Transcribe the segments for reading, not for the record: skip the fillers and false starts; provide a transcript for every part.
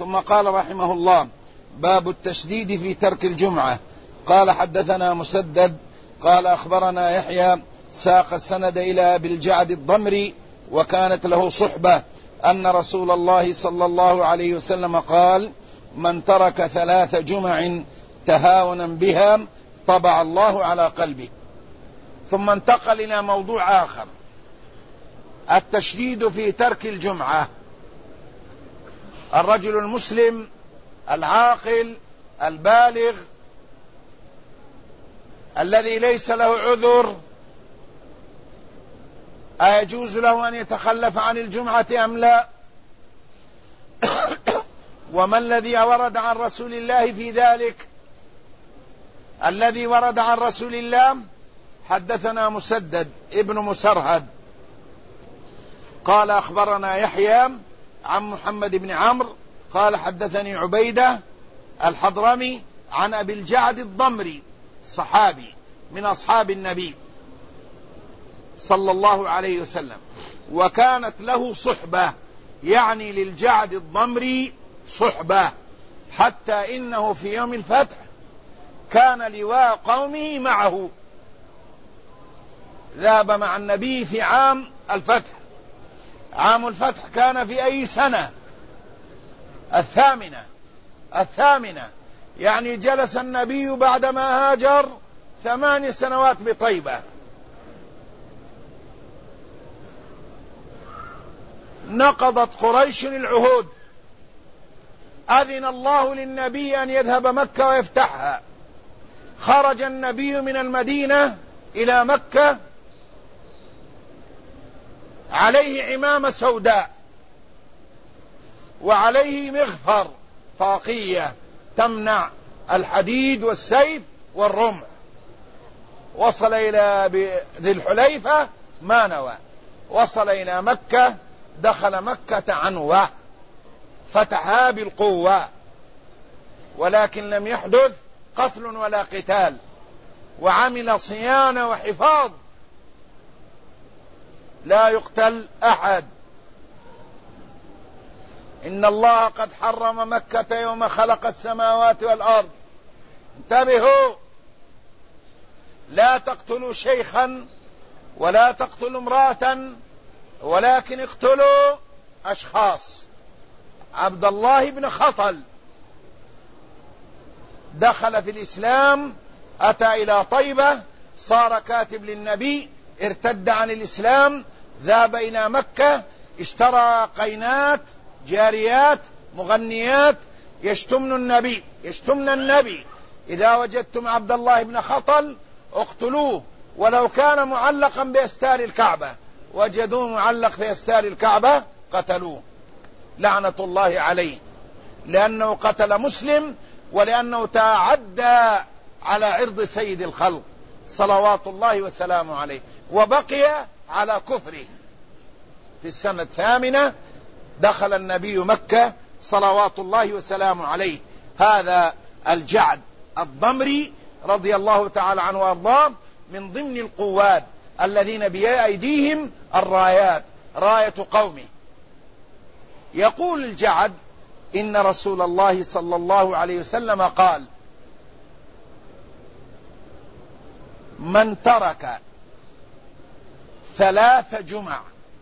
ثم قال رحمه الله: باب التشديد في ترك الجمعة. قال: حدثنا مسدد قال أخبرنا يحيى ساق السند إلى أبي الجعد الضمري وكانت له صحبة أن رسول الله صلى الله عليه وسلم قال: من ترك 3 جمع تهاونا بها طبع الله على قلبه. ثم انتقل إلى موضوع آخر: التشديد في ترك الجمعة. الرجل المسلم العاقل البالغ الذي ليس له عذر أيجوز له أن يتخلف عن الجمعة أم لا؟ وما الذي ورد عن رسول الله في ذلك؟ الذي ورد عن رسول الله: حدثنا مسدد ابن مسرهد قال أخبرنا يحيى عن محمد بن عمرو قال حدثني عبيدة الحضرمي عن أبي الجعد الضمري صحابي من أصحاب النبي صلى الله عليه وسلم، وكانت له صحبة، يعني للجعد الضمري صحبة، حتى إنه في يوم الفتح كان لواء قومه معه، ذهب مع النبي في عام الفتح. عام الفتح كان في أي سنة؟ 8، يعني جلس النبي بعدما هاجر 8 سنوات بطيبة. نقضت قريش العهود، أذن الله للنبي أن يذهب مكة ويفتحها، خرج النبي من المدينة إلى مكة عليه عمامة سوداء وعليه مغفر طاقية تمنع الحديد والسيف والرمح. وصل إلى ذي الحليفة ما نوى، وصل إلى مكة، دخل مكة عنوة، فتحها بالقوة، ولكن لم يحدث قتل ولا قتال، وعمل صيانة وحفاظ، لا يقتل أحد. إن الله قد حرم مكة يوم خلق السماوات والأرض. انتبهوا، لا تقتلوا شيخا ولا تقتلوا امرأة، ولكن اقتلوا أشخاص. عبد الله بن خطل دخل في الإسلام، أتى إلى طيبة، صار كاتب للنبي، ارتد عن الإسلام، ذهب إلى مكة، اشترى قينات جاريات مغنيات يشتمن النبي. إذا وجدتم عبد الله بن خطل اقتلوه، ولو كان معلقا بأستار الكعبة. وجدوه معلق في أستار الكعبة قتلوه، لعنة الله عليه، لأنه قتل مسلم، ولأنه تعدى على عرض سيد الخلق صلوات الله وسلامه عليه، وبقي على كفره. في السنة 8 دخل النبي مكة صلوات الله وسلامه عليه. هذا الجعد الضمري رضي الله تعالى عنه وارضاه من ضمن القواد الذين بأيديهم الرايات، راية قومه. يقول الجعد: إن رسول الله صلى الله عليه وسلم قال: من ترك 3 جمع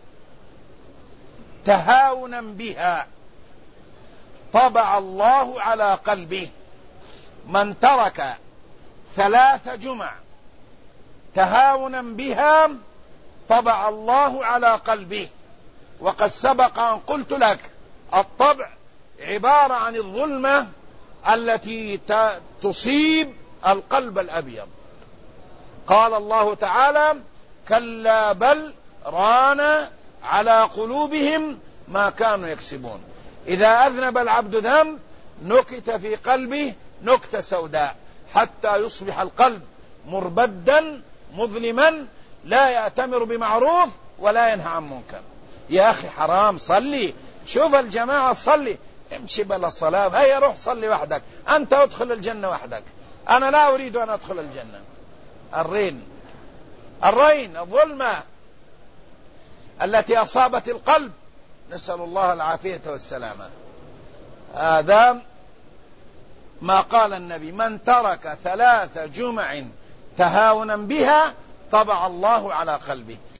تهاونا بها طبع الله على قلبه. من ترك 3 جمع تهاونا بها طبع الله على قلبه. وقد سبق أن قلت لك الطبع عبارة عن الظلمة التي تصيب القلب الأبيض. قال الله تعالى: كلا بل ران على قلوبهم ما كانوا يكسبون. إذا أذنب العبد ذنب نكت في قلبه نكتة سوداء، حتى يصبح القلب مربدا مظلما، لا يأتمر بمعروف ولا ينهى عن منكر. يا أخي حرام، صلي، شوف الجماعة تصلي، امشي بلا الصلاة، هيا روح صلي وحدك، أنت ادخل الجنة وحدك، أنا لا أريد أن أدخل الجنة. الرين الظلمة التي أصابت القلب، نسأل الله العافية والسلامة. هذا ما قال النبي: من ترك 3 جمع تهاونا بها طبع الله على قلبه.